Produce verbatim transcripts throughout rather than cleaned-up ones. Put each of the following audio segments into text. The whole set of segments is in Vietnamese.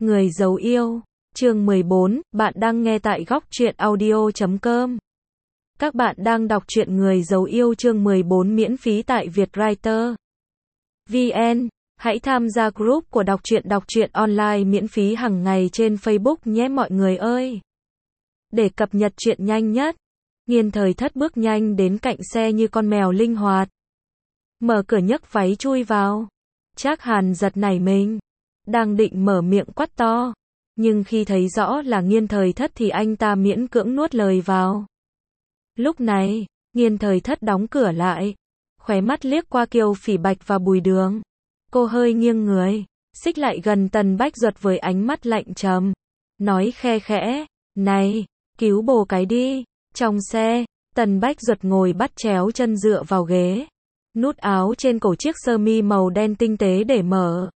Người giấu yêu, chương mười bốn, bạn đang nghe tại góc truyện audio chấm com. Các bạn đang đọc truyện Người giấu yêu chương mười bốn miễn phí tại Vietwriter. vê en, hãy tham gia group của đọc truyện đọc truyện online miễn phí hàng ngày trên Facebook nhé mọi người ơi. Để cập nhật truyện nhanh nhất, Nghiên Thời Thất bước nhanh đến cạnh xe như con mèo linh hoạt. Mở cửa nhấc váy chui vào. Trác Hàn giật nảy mình, đang định mở miệng quát to, nhưng khi thấy rõ là Nghiên Thời Thất thì anh ta miễn cưỡng nuốt lời vào. Lúc này, Nghiên Thời Thất đóng cửa lại, khóe mắt liếc qua Kiều Phỉ Bạch và Bùi Đường. Cô hơi nghiêng người, xích lại gần Tần Bách Duật với ánh mắt lạnh trầm, nói khe khẽ, này, cứu bồ cái đi. Trong xe, Tần Bách Duật ngồi bắt chéo chân dựa vào ghế, nút áo trên cổ chiếc sơ mi màu đen tinh tế để mở.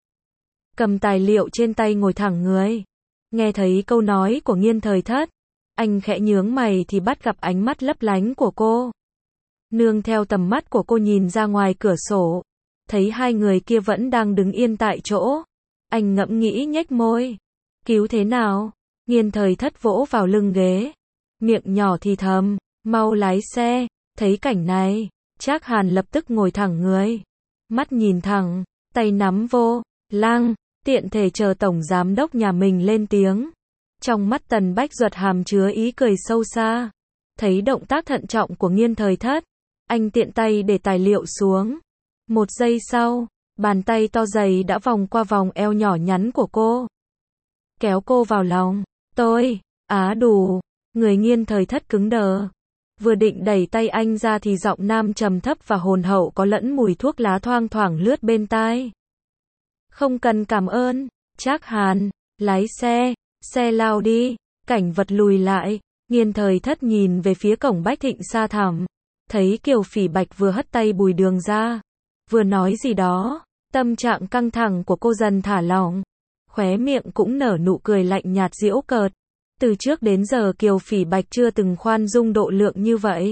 Cầm tài liệu trên tay ngồi thẳng người. Nghe thấy câu nói của Nghiên Thời Thất, anh khẽ nhướng mày thì bắt gặp ánh mắt lấp lánh của cô. Nương theo tầm mắt của cô nhìn ra ngoài cửa sổ, thấy hai người kia vẫn đang đứng yên tại chỗ. Anh ngẫm nghĩ nhếch môi. Cứu thế nào? Nghiên Thời Thất vỗ vào lưng ghế, miệng nhỏ thì thầm, mau lái xe. Thấy cảnh này, Trác Hàn lập tức ngồi thẳng người, mắt nhìn thẳng, tay nắm vô lăng, tiện thể chờ tổng giám đốc nhà mình lên tiếng. Trong mắt Tần Bách Duật hàm chứa ý cười sâu xa. Thấy động tác thận trọng của Nghiên Thời Thất, anh tiện tay để tài liệu xuống. Một giây sau, bàn tay to dày đã vòng qua vòng eo nhỏ nhắn của cô, kéo cô vào lòng. Tôi, á đủ. Người Nghiên Thời Thất cứng đờ. Vừa định đẩy tay anh ra thì giọng nam trầm thấp và hồn hậu có lẫn mùi thuốc lá thoang thoảng lướt bên tai. Không cần cảm ơn, Trác Hàn, lái xe, xe lao đi. Cảnh vật lùi lại, Nghiên Thời Thất nhìn về phía cổng Bách Thịnh xa thẳm, thấy Kiều Phỉ Bạch vừa hất tay Bùi Đường ra, vừa nói gì đó. Tâm trạng căng thẳng của cô dần thả lỏng, khóe miệng cũng nở nụ cười lạnh nhạt giễu cợt. Từ trước đến giờ Kiều Phỉ Bạch chưa từng khoan dung độ lượng như vậy.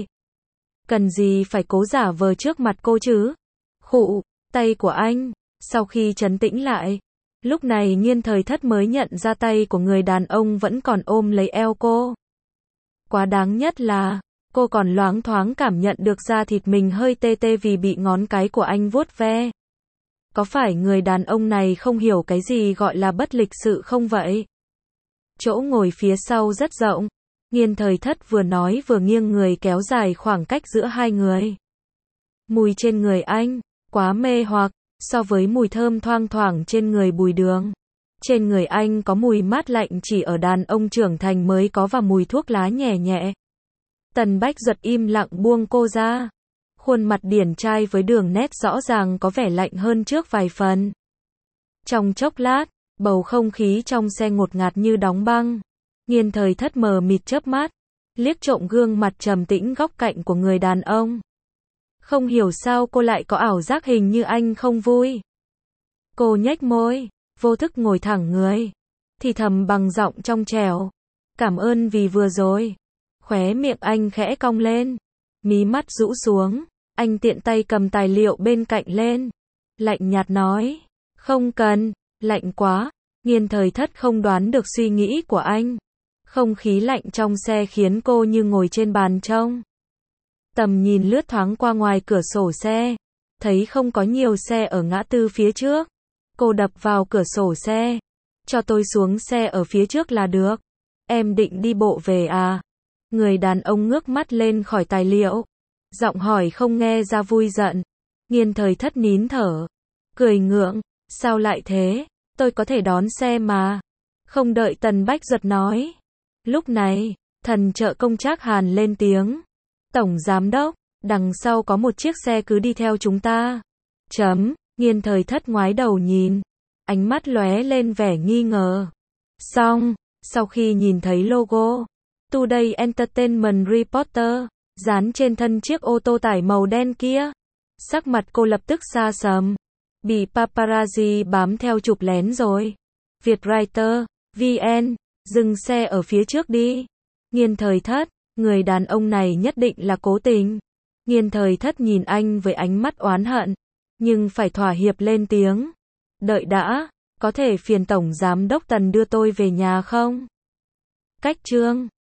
Cần gì phải cố giả vờ trước mặt cô chứ? Khụ, tay của anh. Sau khi trấn tĩnh lại, lúc này Nghiên Thời Thất mới nhận ra tay của người đàn ông vẫn còn ôm lấy eo cô. Quá đáng nhất là, cô còn loáng thoáng cảm nhận được da thịt mình hơi tê tê vì bị ngón cái của anh vuốt ve. Có phải người đàn ông này không hiểu cái gì gọi là bất lịch sự không vậy? Chỗ ngồi phía sau rất rộng. Nghiên Thời Thất vừa nói vừa nghiêng người kéo dài khoảng cách giữa hai người. Mùi trên người anh, quá mê hoặc, so với mùi thơm thoang thoảng trên người Bùi Đường. Trên người anh có mùi mát lạnh chỉ ở đàn ông trưởng thành mới có và mùi thuốc lá nhẹ nhẹ. Tần Bách Duật im lặng buông cô ra. Khuôn mặt điển trai với đường nét rõ ràng có vẻ lạnh hơn trước vài phần. Trong chốc lát, bầu không khí trong xe ngột ngạt như đóng băng. Nghiên Thời Thất mờ mịt chớp mắt, liếc trộm gương mặt trầm tĩnh góc cạnh của người đàn ông. Không hiểu sao cô lại có ảo giác hình như anh không vui. Cô nhếch môi, vô thức ngồi thẳng người, thì thầm bằng giọng trong trẻo, cảm ơn vì vừa rồi. Khóe miệng anh khẽ cong lên, mí mắt rũ xuống, anh tiện tay cầm tài liệu bên cạnh lên, lạnh nhạt nói, không cần. Lạnh quá. Nghiên Thời Thất không đoán được suy nghĩ của anh. Không khí lạnh trong xe khiến cô như ngồi trên bàn trông. Tầm nhìn lướt thoáng qua ngoài cửa sổ xe, thấy không có nhiều xe ở ngã tư phía trước. Cô đập vào cửa sổ xe, cho tôi xuống xe ở phía trước là được. Em định đi bộ về à? Người đàn ông ngước mắt lên khỏi tài liệu, giọng hỏi không nghe ra vui giận. Nghiên Thời Thất nín thở, cười ngượng. Sao lại thế? Tôi có thể đón xe mà. Không đợi Tần Bách Duật nói. Lúc này, thần trợ công Trác Hàn lên tiếng. Tổng giám đốc, đằng sau có một chiếc xe cứ đi theo chúng ta. Chấm, Nghiên Thời Thất ngoái đầu nhìn. Ánh mắt lóe lên vẻ nghi ngờ. Xong, sau khi nhìn thấy logo Today Entertainment Reporter dán trên thân chiếc ô tô tải màu đen kia, sắc mặt cô lập tức xa sầm. Bị paparazzi bám theo chụp lén rồi. Vietwriter, vê en, dừng xe ở phía trước đi. Nghiên Thời Thất, người đàn ông này nhất định là cố tình. Nghiên Thời Thất nhìn anh với ánh mắt oán hận, nhưng phải thỏa hiệp lên tiếng. Đợi đã, Có thể phiền Tổng Giám đốc Tần đưa tôi về nhà không? Cách chương